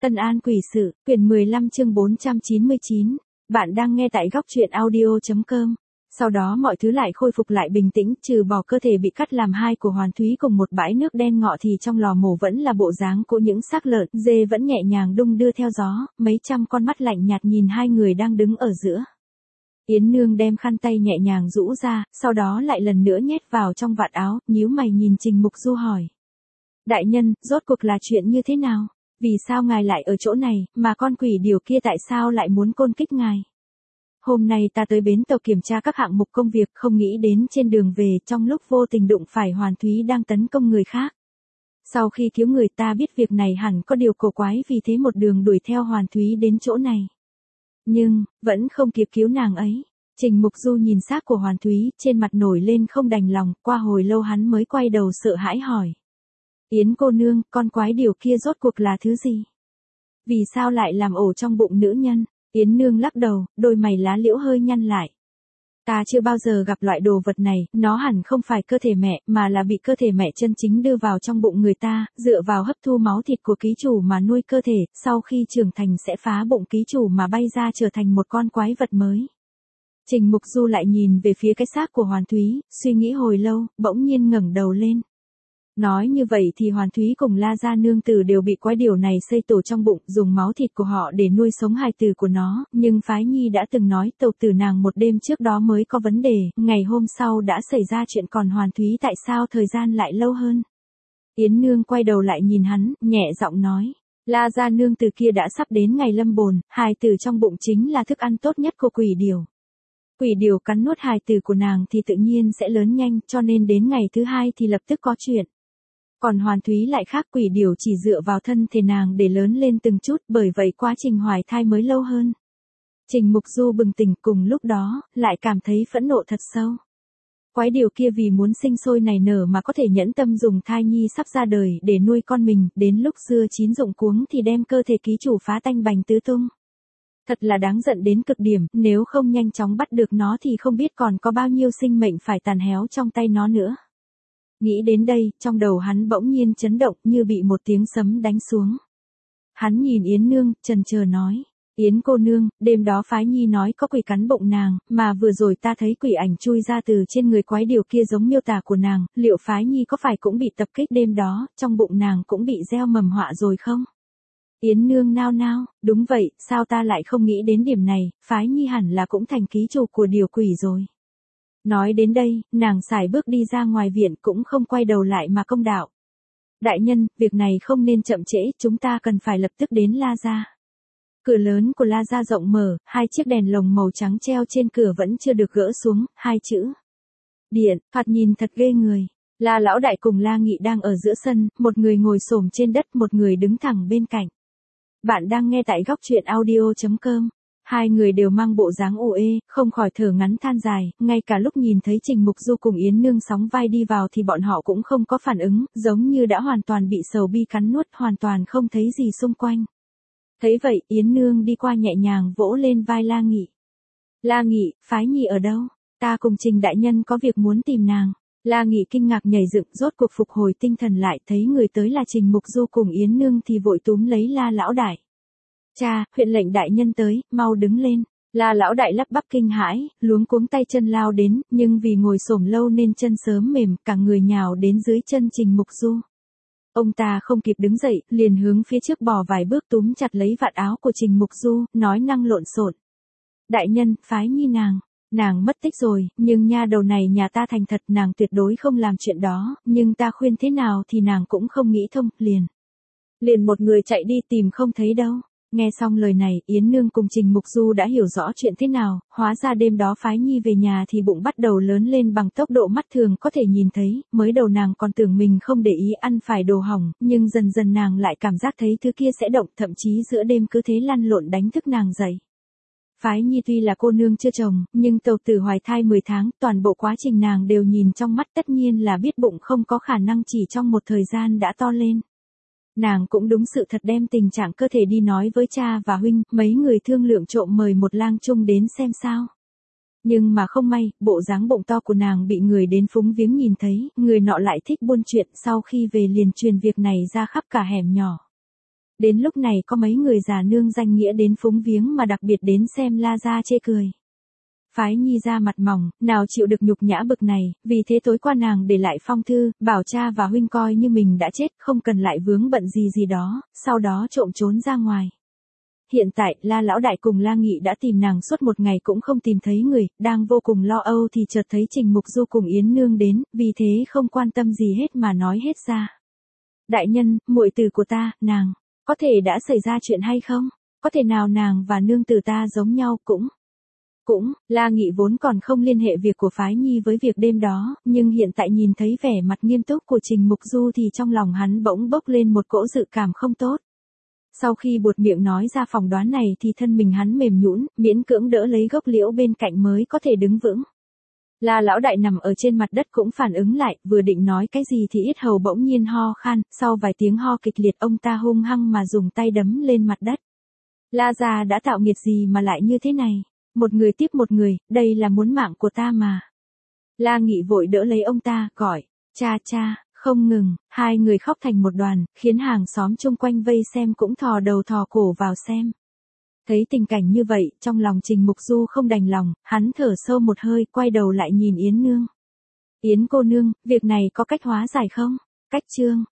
Tân An Quỷ Sự, quyển 15 chương 499. Bạn đang nghe tại góc truyện audio.com. Sau đó mọi thứ lại khôi phục lại bình tĩnh, trừ bỏ cơ thể bị cắt làm hai của Hoàn Thúy cùng một bãi nước đen ngọ thì trong lò mổ vẫn là bộ dáng của những xác lợn, dê vẫn nhẹ nhàng đung đưa theo gió, mấy trăm con mắt lạnh nhạt nhìn hai người đang đứng ở giữa. Yến Nương đem khăn tay nhẹ nhàng rũ ra, sau đó lại lần nữa nhét vào trong vạt áo, nhíu mày nhìn Trình Mục Du hỏi. Đại nhân, rốt cuộc là chuyện như thế nào? Vì sao ngài lại ở chỗ này, mà con quỷ điều kia tại sao lại muốn côn kích ngài? Hôm nay ta tới bến tàu kiểm tra các hạng mục công việc, không nghĩ đến trên đường về trong lúc vô tình đụng phải Hoàn Thúy đang tấn công người khác. Sau khi cứu người ta biết việc này hẳn có điều cổ quái, vì thế một đường đuổi theo Hoàn Thúy đến chỗ này. Nhưng, vẫn không kịp cứu nàng ấy. Trình Mục Du nhìn xác của Hoàn Thúy, trên mặt nổi lên không đành lòng, qua hồi lâu hắn mới quay đầu sợ hãi hỏi. Yến cô nương, con quái điều kia rốt cuộc là thứ gì? Vì sao lại làm ổ trong bụng nữ nhân? Yến Nương lắc đầu, đôi mày lá liễu hơi nhăn lại. Ta chưa bao giờ gặp loại đồ vật này, nó hẳn không phải cơ thể mẹ, mà là bị cơ thể mẹ chân chính đưa vào trong bụng người ta, dựa vào hấp thu máu thịt của ký chủ mà nuôi cơ thể, sau khi trưởng thành sẽ phá bụng ký chủ mà bay ra trở thành một con quái vật mới. Trình Mục Du lại nhìn về phía cái xác của Hoàn Thúy, suy nghĩ hồi lâu, bỗng nhiên ngẩng đầu lên. Nói như vậy thì Hoàn Thúy cùng La Gia nương tử đều bị quái điều này xây tổ trong bụng, dùng máu thịt của họ để nuôi sống hài tử của nó, nhưng Phái Nhi đã từng nói tàu tử nàng một đêm trước đó mới có vấn đề, ngày hôm sau đã xảy ra chuyện, còn Hoàn Thúy tại sao thời gian lại lâu hơn? Yến Nương quay đầu lại nhìn hắn, nhẹ giọng nói, La Gia nương tử kia đã sắp đến ngày lâm bồn, hài tử trong bụng chính là thức ăn tốt nhất của quỷ điều. Quỷ điều cắn nuốt hài tử của nàng thì tự nhiên sẽ lớn nhanh, cho nên đến ngày thứ hai thì lập tức có chuyện. Còn Hoàn Thúy lại khác, quỷ điều chỉ dựa vào thân thể nàng để lớn lên từng chút, bởi vậy quá trình hoài thai mới lâu hơn. Trình Mục Du bừng tỉnh, cùng lúc đó, lại cảm thấy phẫn nộ thật sâu. Quái điều kia vì muốn sinh sôi nảy nở mà có thể nhẫn tâm dùng thai nhi sắp ra đời để nuôi con mình, đến lúc dưa chín rụng cuống thì đem cơ thể ký chủ phá tanh bành tứ tung. Thật là đáng giận đến cực điểm, nếu không nhanh chóng bắt được nó thì không biết còn có bao nhiêu sinh mệnh phải tàn héo trong tay nó nữa. Nghĩ đến đây, trong đầu hắn bỗng nhiên chấn động như bị một tiếng sấm đánh xuống. Hắn nhìn Yến Nương, chần chờ nói. Yến cô nương, đêm đó Phái Nhi nói có quỷ cắn bụng nàng, mà vừa rồi ta thấy quỷ ảnh chui ra từ trên người quái điều kia giống miêu tả của nàng, liệu Phái Nhi có phải cũng bị tập kích đêm đó, trong bụng nàng cũng bị gieo mầm họa rồi không? Yến Nương nao nao, đúng vậy, sao ta lại không nghĩ đến điểm này, Phái Nhi hẳn là cũng thành ký chủ của điều quỷ rồi. Nói đến đây, nàng sải bước đi ra ngoài viện, cũng không quay đầu lại mà công đạo. Đại nhân, việc này không nên chậm trễ, chúng ta cần phải lập tức đến La Gia. Cửa lớn của La Gia rộng mở, hai chiếc đèn lồng màu trắng treo trên cửa vẫn chưa được gỡ xuống, hai chữ điện, thoạt nhìn thật ghê người. La Lão Đại cùng La Nghị đang ở giữa sân, một người ngồi xổm trên đất, một người đứng thẳng bên cạnh. Bạn đang nghe tại góc truyện audio.com. Hai người đều mang bộ dáng uể, không khỏi thở ngắn than dài, ngay cả lúc nhìn thấy Trình Mục Du cùng Yến Nương sóng vai đi vào thì bọn họ cũng không có phản ứng, giống như đã hoàn toàn bị sầu bi cắn nuốt, hoàn toàn không thấy gì xung quanh. Thấy vậy, Yến Nương đi qua nhẹ nhàng vỗ lên vai La Nghị. La Nghị, Phái Nhi ở đâu? Ta cùng Trình đại nhân có việc muốn tìm nàng. La Nghị kinh ngạc nhảy dựng, rốt cuộc phục hồi tinh thần lại, thấy người tới là Trình Mục Du cùng Yến Nương thì vội túm lấy La Lão Đại. Cha, huyện lệnh đại nhân tới, mau đứng lên. La Lão Đại lắp bắp kinh hãi, luống cuống tay chân lao đến, nhưng vì ngồi xổm lâu nên chân sớm mềm, cả người nhào đến dưới chân Trình Mục Du. Ông ta không kịp đứng dậy, liền hướng phía trước bò vài bước túm chặt lấy vạt áo của Trình Mục Du, nói năng lộn xộn. Đại nhân, Phái Nhi nàng mất tích rồi, nhưng nha đầu này nhà ta thành thật, nàng tuyệt đối không làm chuyện đó, nhưng ta khuyên thế nào thì nàng cũng không nghĩ thông, liền một người chạy đi tìm không thấy đâu. Nghe xong lời này, Yến Nương cùng Trình Mục Du đã hiểu rõ chuyện thế nào, hóa ra đêm đó Phái Nhi về nhà thì bụng bắt đầu lớn lên bằng tốc độ mắt thường có thể nhìn thấy, mới đầu nàng còn tưởng mình không để ý ăn phải đồ hỏng, nhưng dần dần nàng lại cảm giác thấy thứ kia sẽ động, thậm chí giữa đêm cứ thế lăn lộn đánh thức nàng dậy. Phái Nhi tuy là cô nương chưa chồng, nhưng tàu tử hoài thai 10 tháng, toàn bộ quá trình nàng đều nhìn trong mắt, tất nhiên là biết bụng không có khả năng chỉ trong một thời gian đã to lên. Nàng cũng đúng sự thật đem tình trạng cơ thể đi nói với cha và huynh, mấy người thương lượng trộm mời một lang trung đến xem sao. Nhưng mà không may, bộ dáng bụng to của nàng bị người đến phúng viếng nhìn thấy, người nọ lại thích buôn chuyện, sau khi về liền truyền việc này ra khắp cả hẻm nhỏ. Đến lúc này có mấy người già nương danh nghĩa đến phúng viếng mà đặc biệt đến xem La Gia chê cười. Phái Nhi ra mặt mỏng, nào chịu được nhục nhã bực này, vì thế tối qua nàng để lại phong thư, bảo cha và huynh coi như mình đã chết, không cần lại vướng bận gì gì đó, sau đó trộm trốn ra ngoài. Hiện tại, La Lão Đại cùng La Nghị đã tìm nàng suốt một ngày cũng không tìm thấy người, đang vô cùng lo âu thì chợt thấy Trình Mục Du cùng Yến Nương đến, vì thế không quan tâm gì hết mà nói hết ra. Đại nhân, muội tử của ta, nàng, có thể đã xảy ra chuyện hay không? Có thể nào nàng và nương tử ta giống nhau cũng, La Nghị vốn còn không liên hệ việc của Phái Nhi với việc đêm đó, nhưng hiện tại nhìn thấy vẻ mặt nghiêm túc của Trình Mục Du thì trong lòng hắn bỗng bốc lên một cỗ dự cảm không tốt. Sau khi buột miệng nói ra phỏng đoán này thì thân mình hắn mềm nhũn, miễn cưỡng đỡ lấy gốc liễu bên cạnh mới có thể đứng vững. La Lão Đại nằm ở trên mặt đất cũng phản ứng lại, vừa định nói cái gì thì yết hầu bỗng nhiên ho khan, sau vài tiếng ho kịch liệt ông ta hung hăng mà dùng tay đấm lên mặt đất. La gia đã tạo nghiệt gì mà lại như thế này? Một người tiếp một người, đây là muốn mạng của ta mà. La Nghị vội đỡ lấy ông ta, gọi, cha cha, không ngừng, hai người khóc thành một đoàn, khiến hàng xóm chung quanh vây xem cũng thò đầu thò cổ vào xem. Thấy tình cảnh như vậy, trong lòng Trình Mục Du không đành lòng, hắn thở sâu một hơi, quay đầu lại nhìn Yến Nương. Yến cô nương, việc này có cách hóa giải không? Cách chương